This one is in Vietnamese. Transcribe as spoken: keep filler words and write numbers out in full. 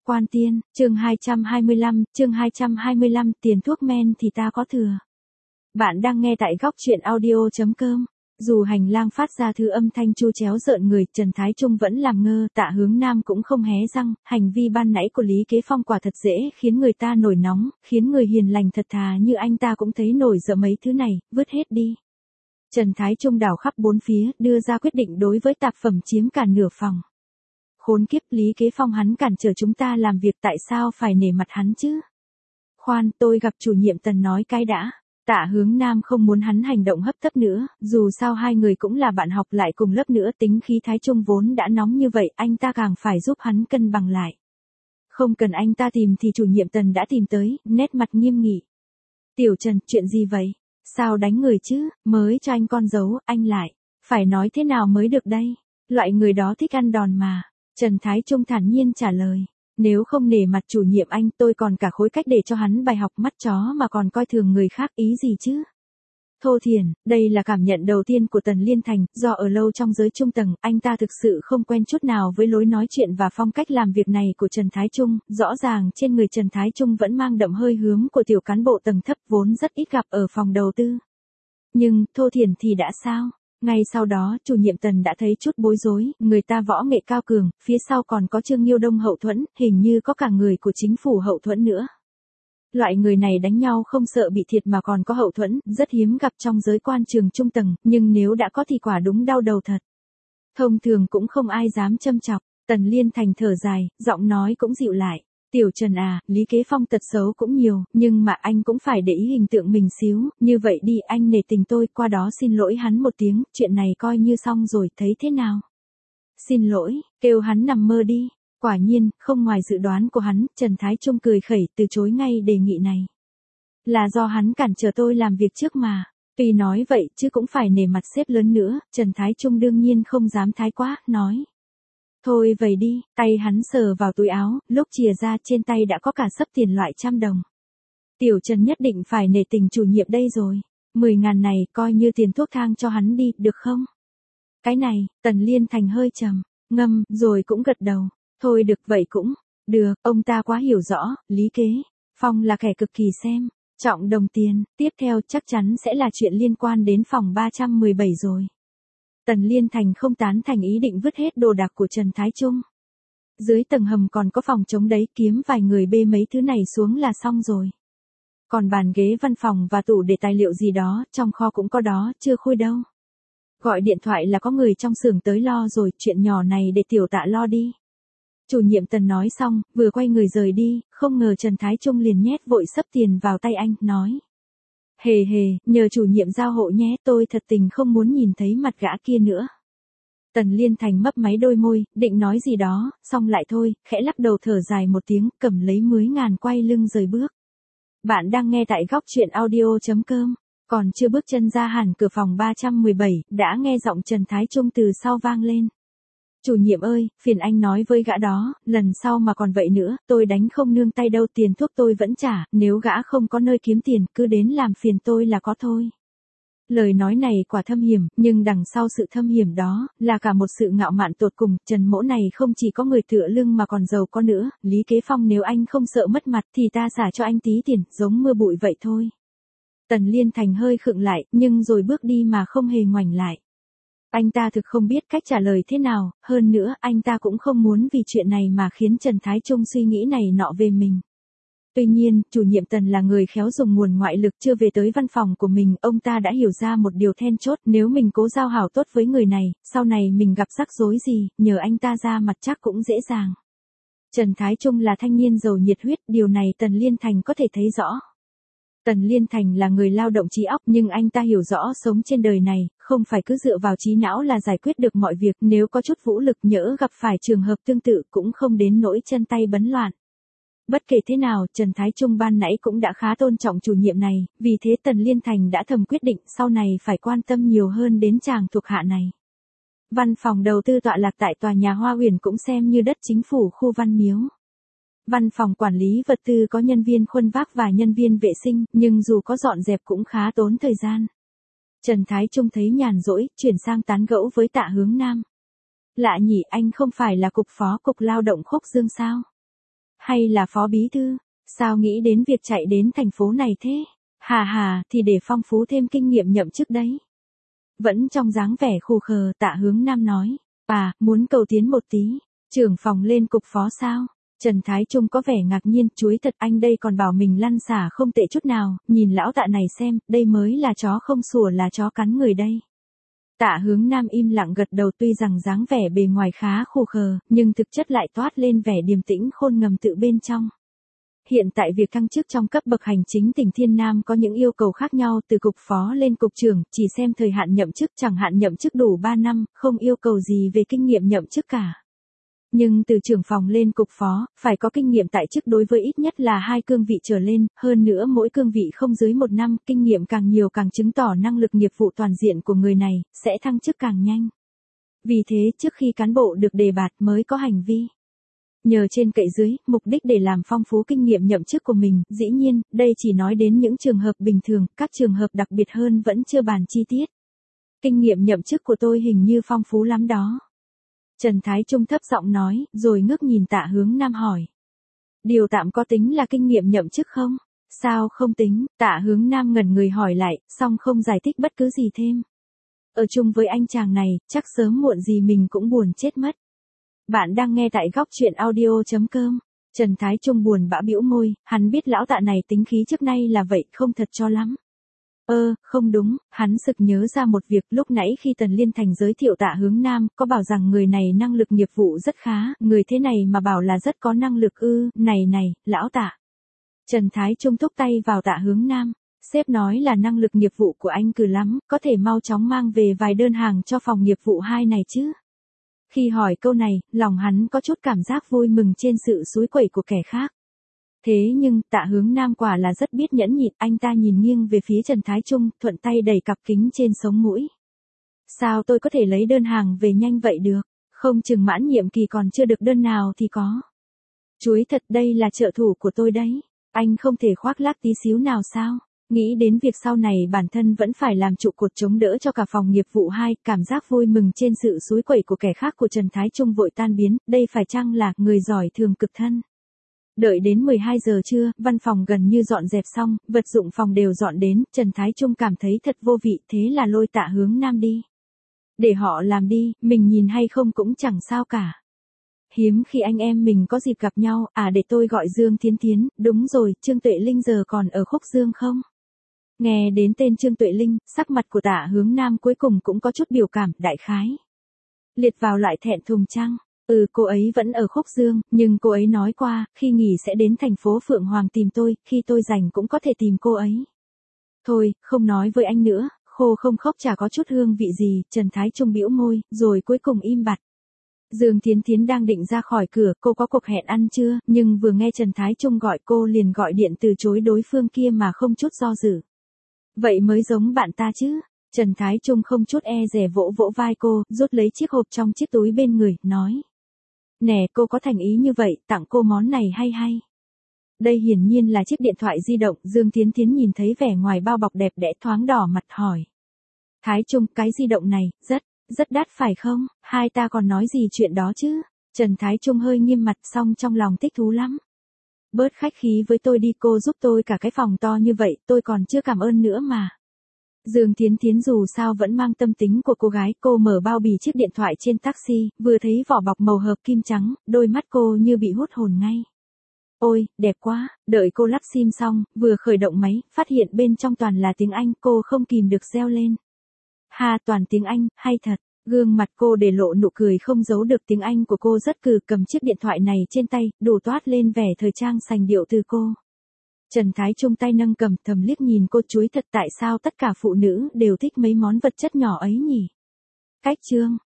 Quan Tiên, chương hai trăm hai mươi lăm, chương hai trăm hai mươi lăm, tiền thuốc men thì ta có thừa. Bạn đang nghe tại góc truyện audio chấm com. Dù hành lang phát ra thứ âm thanh chu chéo rợn người, Trần Thái Trung vẫn làm ngơ, Tạ Hướng Nam cũng không hé răng, hành vi ban nãy của Lý Kế Phong quả thật dễ khiến người ta nổi nóng, khiến người hiền lành thật thà như anh ta cũng thấy nổi sợ mấy thứ này, vứt hết đi. Trần Thái Trung đảo khắp bốn phía, đưa ra quyết định đối với tạp phẩm chiếm cả nửa phòng. Khốn kiếp, Lý Kế Phong hắn cản trở chúng ta làm việc, tại sao phải nể mặt hắn chứ? Khoan, tôi gặp chủ nhiệm Tần nói cái đã. Tạ Hướng Nam không muốn hắn hành động hấp tấp nữa, dù sao hai người cũng là bạn học lại cùng lớp nữa, tính khí Thái Trung vốn đã nóng như vậy, anh ta càng phải giúp hắn cân bằng lại. Không cần anh ta tìm thì chủ nhiệm Tần đã tìm tới, nét mặt nghiêm nghị. Tiểu Trần, chuyện gì vậy? Sao đánh người chứ, mới cho anh con dấu, anh lại. Phải nói thế nào mới được đây? Loại người đó thích ăn đòn mà. Trần Thái Trung thản nhiên trả lời. Nếu không nể mặt chủ nhiệm anh, tôi còn cả khối cách để cho hắn bài học, mắt chó mà còn coi thường người khác, ý gì chứ? Thô thiển, đây là cảm nhận đầu tiên của Tần Liên Thành, do ở lâu trong giới trung tầng, anh ta thực sự không quen chút nào với lối nói chuyện và phong cách làm việc này của Trần Thái Trung, rõ ràng trên người Trần Thái Trung vẫn mang đậm hơi hướng của tiểu cán bộ tầng thấp vốn rất ít gặp ở phòng đầu tư. Nhưng, thô thiển thì đã sao? Ngay sau đó, chủ nhiệm Tần đã thấy chút bối rối, người ta võ nghệ cao cường, phía sau còn có Trương Nghiêu Đông hậu thuẫn, hình như có cả người của chính phủ hậu thuẫn nữa. Loại người này đánh nhau không sợ bị thiệt mà còn có hậu thuẫn, rất hiếm gặp trong giới quan trường trung tầng, nhưng nếu đã có thì quả đúng đau đầu thật. Thông thường cũng không ai dám châm chọc, Tần Liên Thành thở dài, giọng nói cũng dịu lại. Tiểu Trần à, Lý Kế Phong tật xấu cũng nhiều, nhưng mà anh cũng phải để ý hình tượng mình xíu, như vậy đi, anh nể tình tôi, qua đó xin lỗi hắn một tiếng, chuyện này coi như xong rồi, thấy thế nào? Xin lỗi, kêu hắn nằm mơ đi. Quả nhiên, không ngoài dự đoán của hắn, Trần Thái Trung cười khẩy, từ chối ngay đề nghị này. Là do hắn cản trở tôi làm việc trước mà. Tuy nói vậy, chứ cũng phải nể mặt sếp lớn nữa, Trần Thái Trung đương nhiên không dám thái quá, nói. Thôi vậy đi, tay hắn sờ vào túi áo, lúc chìa ra trên tay đã có cả xấp tiền loại trăm đồng. Tiểu Trần nhất định phải nể tình chủ nhiệm đây rồi. Mười ngàn này coi như tiền thuốc thang cho hắn đi, được không? Cái này, Tần Liên Thành hơi trầm, ngâm, rồi cũng gật đầu. Thôi được vậy cũng, được, ông ta quá hiểu rõ, Lý Kế Phong là kẻ cực kỳ xem trọng đồng tiền, tiếp theo chắc chắn sẽ là chuyện liên quan đến phòng ba trăm mười bảy rồi. Tần Liên Thành không tán thành ý định vứt hết đồ đạc của Trần Thái Trung. Dưới tầng hầm còn có phòng trống đấy, kiếm vài người bê mấy thứ này xuống là xong rồi. Còn bàn ghế văn phòng và tủ để tài liệu gì đó, trong kho cũng có đó, chưa khui đâu. Gọi điện thoại là có người trong xưởng tới lo rồi, chuyện nhỏ này để tiểu Tạ lo đi. Chủ nhiệm Tần nói xong, vừa quay người rời đi, không ngờ Trần Thái Trung liền nhét vội xấp tiền vào tay anh, nói. Hề hề, nhờ chủ nhiệm giao hộ nhé, tôi thật tình không muốn nhìn thấy mặt gã kia nữa. Tần Liên Thành mấp máy đôi môi, định nói gì đó, xong lại thôi, khẽ lắc đầu thở dài một tiếng, cầm lấy mười ngàn quay lưng rời bước. Bạn đang nghe tại góc truyện audio chấm com, còn chưa bước chân ra hẳn cửa phòng ba trăm mười bảy, đã nghe giọng Trần Thái Trung từ sau vang lên. Chủ nhiệm ơi, phiền anh nói với gã đó, lần sau mà còn vậy nữa, tôi đánh không nương tay đâu, tiền thuốc tôi vẫn trả, nếu gã không có nơi kiếm tiền, cứ đến làm phiền tôi là có thôi. Lời nói này quả thâm hiểm, nhưng đằng sau sự thâm hiểm đó, là cả một sự ngạo mạn tột cùng, Trần Mỗ này không chỉ có người tựa lưng mà còn giàu có nữa, Lý Kế Phong nếu anh không sợ mất mặt thì ta xả cho anh tí tiền, giống mưa bụi vậy thôi. Tần Liên Thành hơi khựng lại, nhưng rồi bước đi mà không hề ngoảnh lại. Anh ta thực không biết cách trả lời thế nào, hơn nữa anh ta cũng không muốn vì chuyện này mà khiến Trần Thái Trung suy nghĩ này nọ về mình. Tuy nhiên, chủ nhiệm Tần là người khéo dùng nguồn ngoại lực, chưa về tới văn phòng của mình, ông ta đã hiểu ra một điều then chốt, nếu mình cố giao hảo tốt với người này, sau này mình gặp rắc rối gì, nhờ anh ta ra mặt chắc cũng dễ dàng. Trần Thái Trung là thanh niên giàu nhiệt huyết, điều này Tần Liên Thành có thể thấy rõ. Tần Liên Thành là người lao động trí óc, nhưng anh ta hiểu rõ sống trên đời này, không phải cứ dựa vào trí não là giải quyết được mọi việc, nếu có chút vũ lực nhỡ gặp phải trường hợp tương tự cũng không đến nỗi chân tay bấn loạn. Bất kể thế nào, Trần Thái Trung ban nãy cũng đã khá tôn trọng chủ nhiệm này, vì thế Tần Liên Thành đã thầm quyết định sau này phải quan tâm nhiều hơn đến chàng thuộc hạ này. Văn phòng đầu tư tọa lạc tại tòa nhà Hoa Huyền cũng xem như đất chính phủ khu Văn Miếu. Văn phòng quản lý vật tư có nhân viên khuân vác và nhân viên vệ sinh, nhưng dù có dọn dẹp cũng khá tốn thời gian. Trần Thái Trung thấy nhàn rỗi, chuyển sang tán gẫu với Tạ Hướng Nam. Lạ nhỉ, anh không phải là cục phó cục lao động Khúc Dương sao? Hay là phó bí thư? Sao nghĩ đến việc chạy đến thành phố này thế? Hà hà, thì để phong phú thêm kinh nghiệm nhậm chức đấy. Vẫn trong dáng vẻ khù khờ, Tạ Hướng Nam nói. À, muốn cầu tiến một tí. Trưởng phòng lên cục phó sao? Trần Thái Trung có vẻ ngạc nhiên, chuối thật anh đây còn bảo mình lăn xả không tệ chút nào, nhìn lão Tạ này xem, đây mới là chó không sủa là chó cắn người đây. Tạ Hướng Nam im lặng gật đầu, tuy rằng dáng vẻ bề ngoài khá khù khờ, nhưng thực chất lại toát lên vẻ điềm tĩnh khôn ngầm tự bên trong. Hiện tại việc thăng chức trong cấp bậc hành chính tỉnh Thiên Nam có những yêu cầu khác nhau, từ cục phó lên cục trưởng, chỉ xem thời hạn nhậm chức, chẳng hạn nhậm chức đủ ba năm, không yêu cầu gì về kinh nghiệm nhậm chức cả. Nhưng từ trưởng phòng lên cục phó, phải có kinh nghiệm tại chức đối với ít nhất là hai cương vị trở lên, hơn nữa mỗi cương vị không dưới một năm, kinh nghiệm càng nhiều càng chứng tỏ năng lực nghiệp vụ toàn diện của người này, sẽ thăng chức càng nhanh. Vì thế trước khi cán bộ được đề bạt mới có hành vi nhờ trên cậy dưới, mục đích để làm phong phú kinh nghiệm nhậm chức của mình, dĩ nhiên, đây chỉ nói đến những trường hợp bình thường, các trường hợp đặc biệt hơn vẫn chưa bàn chi tiết. Kinh nghiệm nhậm chức của tôi hình như phong phú lắm đó. Trần Thái Trung thấp giọng nói, rồi ngước nhìn Tạ Hướng Nam hỏi. Điều tạm có tính là kinh nghiệm nhậm chức không? Sao không tính? Tạ Hướng Nam ngẩn người hỏi lại, song không giải thích bất cứ gì thêm. Ở chung với anh chàng này, chắc sớm muộn gì mình cũng buồn chết mất. Bạn đang nghe tại góc truyện audio chấm com. Trần Thái Trung buồn bã bĩu môi, hắn biết lão Tạ này tính khí trước nay là vậy, không thật cho lắm. Ơ, không đúng, hắn sực nhớ ra một việc, lúc nãy khi Tần Liên Thành giới thiệu Tạ Hướng Nam, có bảo rằng người này năng lực nghiệp vụ rất khá, người thế này mà bảo là rất có năng lực ư, này này, lão Tạ. Trần Thái Trung thúc tay vào Tạ Hướng Nam, sếp nói là năng lực nghiệp vụ của anh cừ lắm, có thể mau chóng mang về vài đơn hàng cho phòng nghiệp vụ hai này chứ. Khi hỏi câu này, lòng hắn có chút cảm giác vui mừng trên sự xúi quẩy của kẻ khác. Thế nhưng, Tạ Hướng Nam quả là rất biết nhẫn nhịn, anh ta nhìn nghiêng về phía Trần Thái Trung, thuận tay đẩy cặp kính trên sống mũi. Sao tôi có thể lấy đơn hàng về nhanh vậy được, không chừng mãn nhiệm kỳ còn chưa được đơn nào thì có. Chuối thật, đây là trợ thủ của tôi đấy, anh không thể khoác lác tí xíu nào sao? Nghĩ đến việc sau này bản thân vẫn phải làm trụ cột chống đỡ cho cả phòng nghiệp vụ hai, cảm giác vui mừng trên sự xúi quẩy của kẻ khác của Trần Thái Trung vội tan biến, đây phải chăng là người giỏi thường cực thân. Đợi đến mười hai giờ trưa, văn phòng gần như dọn dẹp xong, vật dụng phòng đều dọn đến, Trần Thái Trung cảm thấy thật vô vị, thế là lôi Tạ Hướng Nam đi. Để họ làm đi, mình nhìn hay không cũng chẳng sao cả. Hiếm khi anh em mình có dịp gặp nhau, à để tôi gọi Dương Thiến Thiến, đúng rồi, Trương Tuệ Linh giờ còn ở Khúc Dương không? Nghe đến tên Trương Tuệ Linh, sắc mặt của Tạ Hướng Nam cuối cùng cũng có chút biểu cảm, đại khái. Liệt vào loại thẹn thùng chăng? Ừ, cô ấy vẫn ở Khúc Dương, nhưng cô ấy nói qua, khi nghỉ sẽ đến thành phố Phượng Hoàng tìm tôi, khi tôi rảnh cũng có thể tìm cô ấy. Thôi, không nói với anh nữa, khô không khóc chả có chút hương vị gì, Trần Thái Trung bĩu môi, rồi cuối cùng im bặt. Dương Thiến Thiến đang định ra khỏi cửa, cô có cuộc hẹn ăn trưa, nhưng vừa nghe Trần Thái Trung gọi cô liền gọi điện từ chối đối phương kia mà không chút do dự. Vậy mới giống bạn ta chứ. Trần Thái Trung không chút e dè vỗ vỗ vai cô, rút lấy chiếc hộp trong chiếc túi bên người, nói. Nè, cô có thành ý như vậy, tặng cô món này hay hay. Đây hiển nhiên là chiếc điện thoại di động, Dương Thiến Thiến nhìn thấy vẻ ngoài bao bọc đẹp đẽ thoáng đỏ mặt hỏi. Thái Trung, cái di động này, rất, rất đắt phải không? Hai ta còn nói gì chuyện đó chứ? Trần Thái Trung hơi nghiêm mặt xong trong lòng thích thú lắm. Bớt khách khí với tôi đi, cô giúp tôi cả cái phòng to như vậy, tôi còn chưa cảm ơn nữa mà. Dương Thiến Thiến dù sao vẫn mang tâm tính của cô gái, cô mở bao bì chiếc điện thoại trên taxi, vừa thấy vỏ bọc màu hợp kim trắng, đôi mắt cô như bị hút hồn ngay. Ôi, đẹp quá, đợi cô lắp sim xong, vừa khởi động máy, phát hiện bên trong toàn là tiếng Anh, cô không kìm được reo lên. Ha, toàn tiếng Anh, hay thật. Gương mặt cô để lộ nụ cười không giấu được, tiếng Anh của cô rất cừ, cầm chiếc điện thoại này trên tay, đủ toát lên vẻ thời trang sành điệu từ cô. Trần Thái Trung tay nâng cầm, thầm liếc nhìn cô, chuối thật, tại sao tất cả phụ nữ đều thích mấy món vật chất nhỏ ấy nhỉ? Cách chương